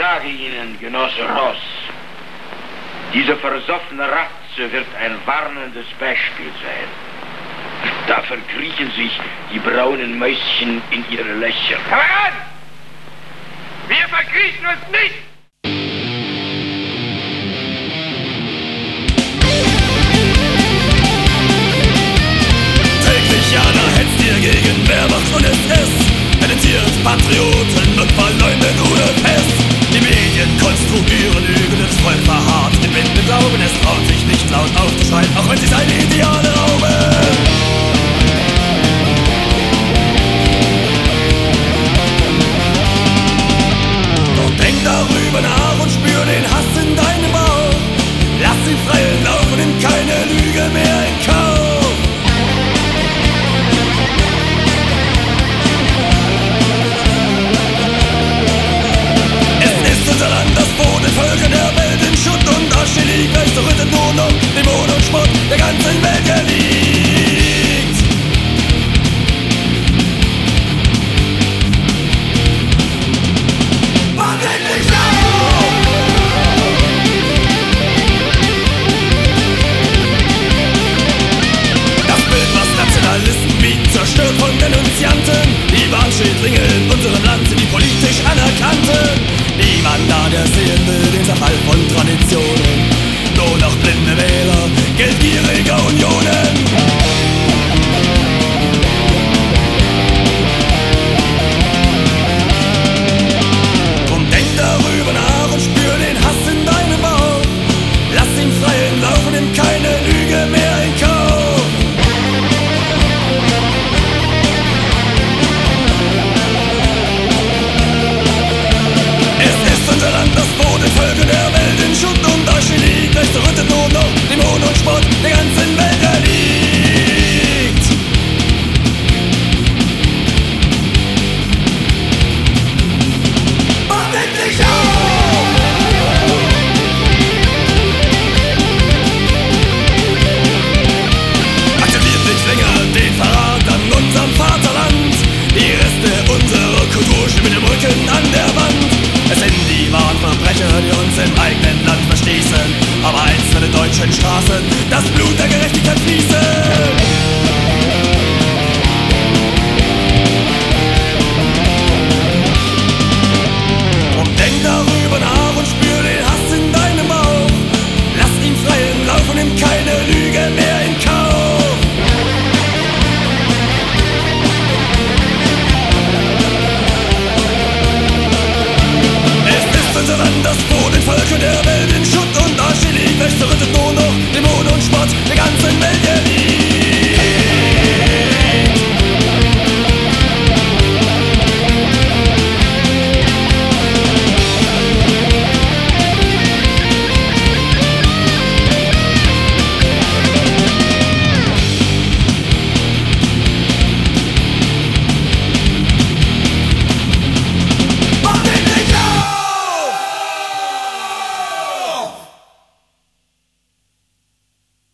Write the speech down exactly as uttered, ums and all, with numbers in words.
sage Ihnen, Genosse Ross, diese versoffene Ratze wird ein warnendes Beispiel sein. Da verkriechen sich die braunen Mäuschen in ihre Löcher. Heran! Wir verkriechen uns nicht! Täglich Jana hetzt ihr gegen Wehrmacht und S S, editiert Patrioten und verleumdet Rudolf Hess. Die Medien konstruieren Lügen, das Volk verharrt im blinden Glauben. Es traut sich nicht laut aufzuschreien, auch wenn sie seine Ideale rauben. Denk darüber nach und spür den Hass in deinem Bauch. Lass ihn freien Lauf und nimm keine Lüge mehr in Kauf. Es ist unser Land, das vor den Völkern der Welt in Schutt und Asche liegt. Gleich zerrüttet nur noch Dämonen und Spott der ganzen Welt erliegt. Wach endlich auf! Das Bild, was Nationalisten bieten, zerstört von Denunzianten. Die Warnschildlinge in unserem Land sind die politisch Anerkannten. Niemand da, der sehen will den Zerfall von Traditionen. Nur noch blinde Wähler, geldgierige Unionen. Darüber nach und spür den Hass in deinem Bauch. Lass ihn freien Lauf und nimm keine Lüge mehr in Kauf. Es ist unser Land, das vor den Völkern der Welt in Schutt und Asche liegt. Gleich zerrüttet nur noch Dämonen und Spott der ganzen Welt erliegt. Macht endlich auf! Akzeptiert nicht länger den Verrat an unserem Vaterland. Die Reste unserer Kultur stehen mit dem Rücken an der Wand. Es sind die wahren Verbrecher, die uns im eigenen Land verstießen. Aber einst an den deutschen Straßen das Blut der